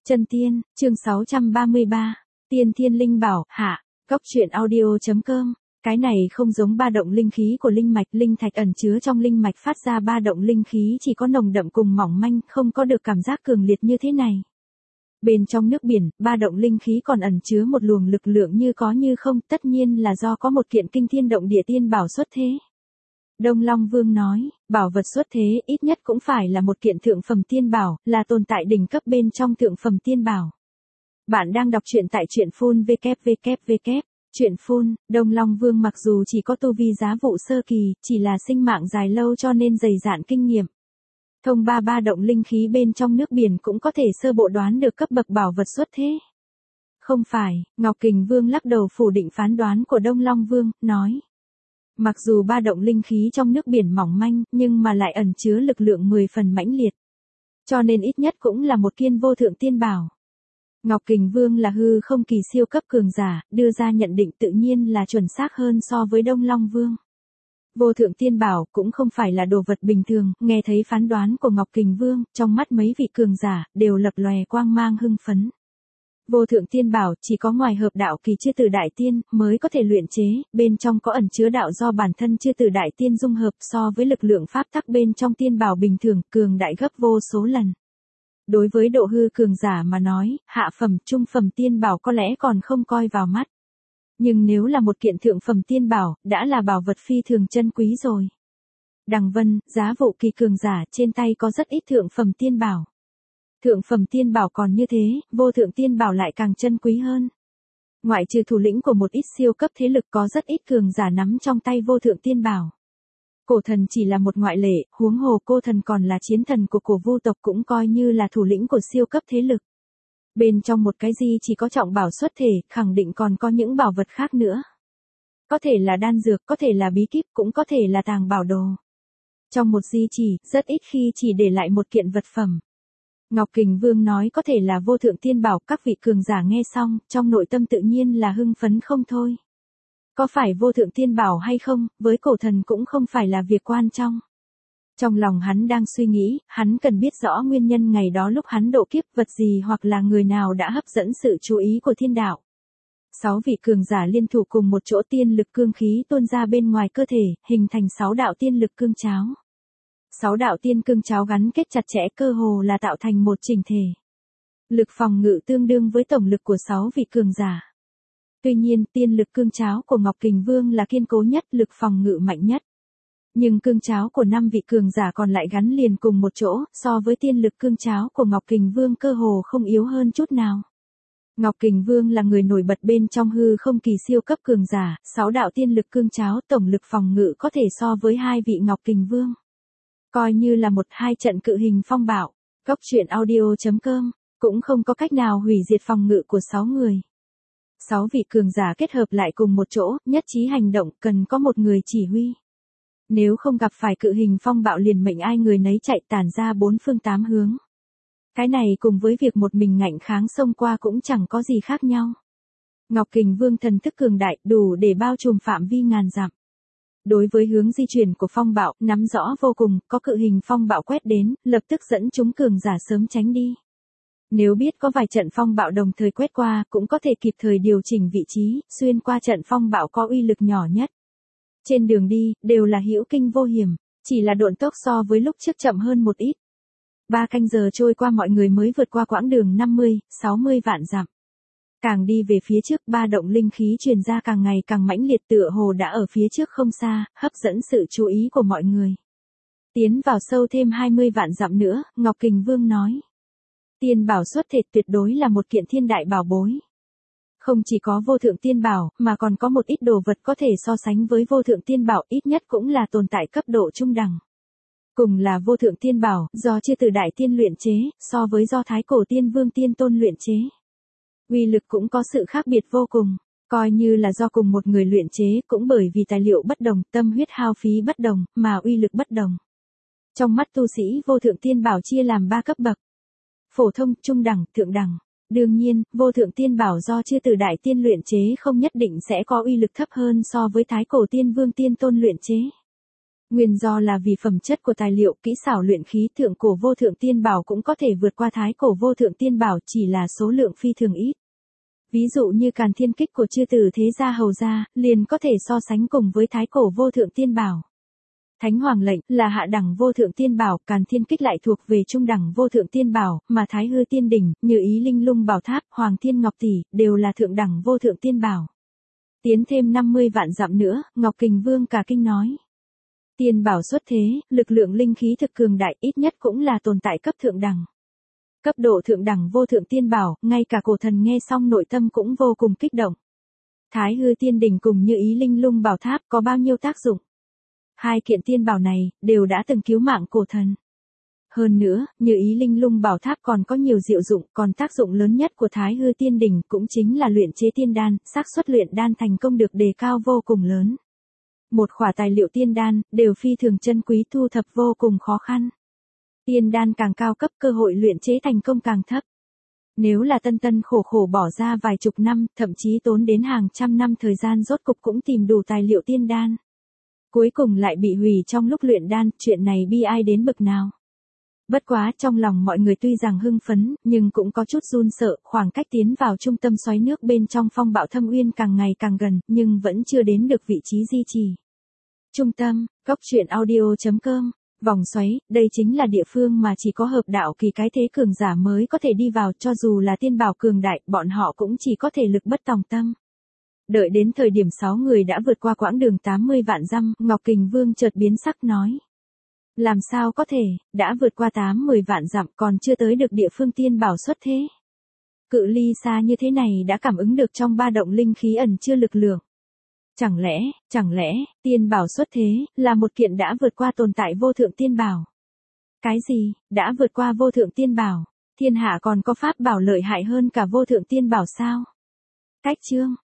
Chân tiên, chương 633. Tiên thiên linh bảo, hạ. Góc truyện audio.com. Cái này không giống ba động linh khí của linh mạch, linh thạch ẩn chứa trong linh mạch phát ra ba động linh khí chỉ có nồng đậm cùng mỏng manh, không có được cảm giác cường liệt như thế này. Bên trong nước biển, ba động linh khí còn ẩn chứa một luồng lực lượng như có như không, tất nhiên là do có một kiện kinh thiên động địa tiên bảo xuất thế. Đông Long Vương nói, bảo vật xuất thế ít nhất cũng phải là một kiện thượng phẩm tiên bảo, là tồn tại đỉnh cấp bên trong thượng phẩm tiên bảo. Bạn đang đọc truyện tại truyện phun www. Truyện phun, Đông Long Vương mặc dù chỉ có tu vi giá vụ sơ kỳ, chỉ là sinh mạng dài lâu cho nên dày dạn kinh nghiệm. Thông ba động linh khí bên trong nước biển cũng có thể sơ bộ đoán được cấp bậc bảo vật xuất thế. Không phải, Ngọc Kình Vương lắc đầu phủ định phán đoán của Đông Long Vương, nói. Mặc dù ba động linh khí trong nước biển mỏng manh, nhưng mà lại ẩn chứa lực lượng 10 phần mãnh liệt. Cho nên ít nhất cũng là một kiên vô thượng tiên bảo. Ngọc Kình Vương là hư không kỳ siêu cấp cường giả, đưa ra nhận định tự nhiên là chuẩn xác hơn so với Đông Long Vương. Vô thượng tiên bảo cũng không phải là đồ vật bình thường, nghe thấy phán đoán của Ngọc Kình Vương, trong mắt mấy vị cường giả, đều lập lòe quang mang hưng phấn. Vô thượng tiên bảo chỉ có ngoài hợp đạo kỳ chư tử đại tiên mới có thể luyện chế, bên trong có ẩn chứa đạo do bản thân chư tử đại tiên dung hợp so với lực lượng pháp tắc bên trong tiên bảo bình thường, cường đại gấp vô số lần. Đối với độ hư cường giả mà nói, hạ phẩm, trung phẩm tiên bảo có lẽ còn không coi vào mắt. Nhưng nếu là một kiện thượng phẩm tiên bảo, đã là bảo vật phi thường chân quý rồi. Đằng Vân, giá vụ kỳ cường giả trên tay có rất ít thượng phẩm tiên bảo. Thượng phẩm tiên bảo còn như thế, vô thượng tiên bảo lại càng chân quý hơn. Ngoại trừ thủ lĩnh của một ít siêu cấp thế lực có rất ít cường giả nắm trong tay vô thượng tiên bảo. Cổ thần chỉ là một ngoại lệ, huống hồ cô thần còn là chiến thần của cổ vu tộc cũng coi như là thủ lĩnh của siêu cấp thế lực. Bên trong một cái gì chỉ có trọng bảo xuất thể, khẳng định còn có những bảo vật khác nữa. Có thể là đan dược, có thể là bí kíp, cũng có thể là tàng bảo đồ. Trong một di chỉ, rất ít khi chỉ để lại một kiện vật phẩm. Ngọc Kình Vương nói có thể là vô thượng tiên bảo, các vị cường giả nghe xong, trong nội tâm tự nhiên là hưng phấn không thôi. Có phải vô thượng tiên bảo hay không, với cổ thần cũng không phải là việc quan trọng. Trong lòng hắn đang suy nghĩ, hắn cần biết rõ nguyên nhân ngày đó lúc hắn độ kiếp vật gì hoặc là người nào đã hấp dẫn sự chú ý của thiên đạo. 6 vị cường giả liên thủ cùng một chỗ tiên lực cương khí tuôn ra bên ngoài cơ thể, hình thành 6 đạo tiên lực cương cháo. 6 đạo tiên cương cháo gắn kết chặt chẽ cơ hồ là tạo thành một chỉnh thể. Lực phòng ngự tương đương với tổng lực của 6 vị cường giả. Tuy nhiên, tiên lực cương cháo của Ngọc Kình Vương là kiên cố nhất, lực phòng ngự mạnh nhất. Nhưng cương cháo của 5 vị cường giả còn lại gắn liền cùng một chỗ, so với tiên lực cương cháo của Ngọc Kình Vương cơ hồ không yếu hơn chút nào. Ngọc Kình Vương là người nổi bật bên trong hư không kỳ siêu cấp cường giả, 6 đạo tiên lực cương cháo tổng lực phòng ngự có thể so với 2 vị Ngọc Kình Vương. Coi như là một hai trận cự hình phong bạo, góc truyện audio.com, cũng không có cách nào hủy diệt phòng ngự của 6 người. 6 vị cường giả kết hợp lại cùng một chỗ, nhất trí hành động, cần có một người chỉ huy. Nếu không gặp phải cự hình phong bạo liền mệnh ai người nấy chạy tản ra 4 phương 8 hướng. Cái này cùng với việc một mình ngạnh kháng xông qua cũng chẳng có gì khác nhau. Ngọc Kình Vương thần thức cường đại đủ để bao trùm phạm vi ngàn dặm. Đối với hướng di chuyển của phong bạo, nắm rõ vô cùng, có cự hình phong bạo quét đến, lập tức dẫn chúng cường giả sớm tránh đi. Nếu biết có vài trận phong bạo đồng thời quét qua, cũng có thể kịp thời điều chỉnh vị trí, xuyên qua trận phong bạo có uy lực nhỏ nhất. Trên đường đi, đều là hữu kinh vô hiểm, chỉ là độn tốc so với lúc trước chậm hơn một ít. 3 canh giờ trôi qua mọi người mới vượt qua quãng đường 50, 60 vạn dặm. Càng đi về phía trước, ba động linh khí truyền ra càng ngày càng mãnh liệt tựa hồ đã ở phía trước không xa, hấp dẫn sự chú ý của mọi người. Tiến vào sâu thêm 20 vạn dặm nữa, Ngọc Kình Vương nói. Tiên bảo xuất thể tuyệt đối là một kiện thiên đại bảo bối. Không chỉ có vô thượng tiên bảo, mà còn có một ít đồ vật có thể so sánh với vô thượng tiên bảo, ít nhất cũng là tồn tại cấp độ trung đẳng. Cùng là vô thượng tiên bảo, do chư tử đại tiên luyện chế, so với do thái cổ tiên vương tiên tôn luyện chế. Uy lực cũng có sự khác biệt vô cùng, coi như là do cùng một người luyện chế, cũng bởi vì tài liệu bất đồng, tâm huyết hao phí bất đồng, mà uy lực bất đồng. Trong mắt tu sĩ vô thượng tiên bảo chia làm 3 cấp bậc. Phổ thông, trung đẳng, thượng đẳng. Đương nhiên, vô thượng tiên bảo do chư tử đại tiên luyện chế không nhất định sẽ có uy lực thấp hơn so với thái cổ tiên vương tiên tôn luyện chế. Nguyên do là vì phẩm chất của tài liệu, kỹ xảo luyện khí thượng cổ vô thượng tiên bảo cũng có thể vượt qua thái cổ vô thượng tiên bảo, chỉ là số lượng phi thường ít. Ví dụ như Càn Thiên Kích của chư tử thế gia hầu gia, liền có thể so sánh cùng với thái cổ vô thượng tiên bảo. Thánh Hoàng lệnh là hạ đẳng vô thượng tiên bảo, Càn Thiên Kích lại thuộc về trung đẳng vô thượng tiên bảo, mà Thái Hư Tiên Đỉnh, Như Ý Linh Lung Bảo Tháp, Hoàng Thiên Ngọc Tỷ, đều là thượng đẳng vô thượng tiên bảo. Tiến thêm 50 vạn dặm nữa, Ngọc Kình Vương cả kinh nói. Tiên bảo xuất thế, lực lượng linh khí thực cường đại, ít nhất cũng là tồn tại cấp thượng đẳng. Cấp độ thượng đẳng vô thượng tiên bảo, ngay cả cổ thần nghe xong nội tâm cũng vô cùng kích động. Thái Hư Tiên Đỉnh cùng Như Ý Linh Lung Bảo Tháp có bao nhiêu tác dụng? Hai kiện tiên bảo này, đều đã từng cứu mạng cổ thần. Hơn nữa, Như Ý Linh Lung Bảo Tháp còn có nhiều diệu dụng, còn tác dụng lớn nhất của Thái Hư Tiên Đỉnh cũng chính là luyện chế tiên đan, xác suất luyện đan thành công được đề cao vô cùng lớn. Một khỏa tài liệu tiên đan, đều phi thường chân quý, thu thập vô cùng khó khăn. Tiên đan càng cao cấp, cơ hội luyện chế thành công càng thấp. Nếu là tân tân khổ khổ bỏ ra vài chục năm, thậm chí tốn đến hàng trăm năm thời gian rốt cục cũng tìm đủ tài liệu tiên đan. Cuối cùng lại bị hủy trong lúc luyện đan, chuyện này bi ai đến bực nào. Bất quá trong lòng mọi người tuy rằng hưng phấn, nhưng cũng có chút run sợ, khoảng cách tiến vào trung tâm xoáy nước bên trong phong bạo thâm uyên càng ngày càng gần, nhưng vẫn chưa đến được vị trí di trì. Trung tâm, goctruyện.audio.com, vòng xoáy, đây chính là địa phương mà chỉ có hợp đạo kỳ cái thế cường giả mới có thể đi vào, cho dù là tiên bảo cường đại, bọn họ cũng chỉ có thể lực bất tòng tâm. Đợi đến thời điểm 6 người đã vượt qua quãng đường 80 vạn dặm, Ngọc Kình Vương chợt biến sắc nói. Làm sao có thể, đã vượt qua 80 vạn dặm còn chưa tới được địa phương tiên bảo xuất thế. Cự ly xa như thế này đã cảm ứng được trong ba động linh khí ẩn chưa lực lượng. Chẳng lẽ, tiên bảo xuất thế, là một kiện đã vượt qua tồn tại vô thượng tiên bảo. Cái gì, đã vượt qua vô thượng tiên bảo, thiên hạ còn có pháp bảo lợi hại hơn cả vô thượng tiên bảo sao? Cách chương.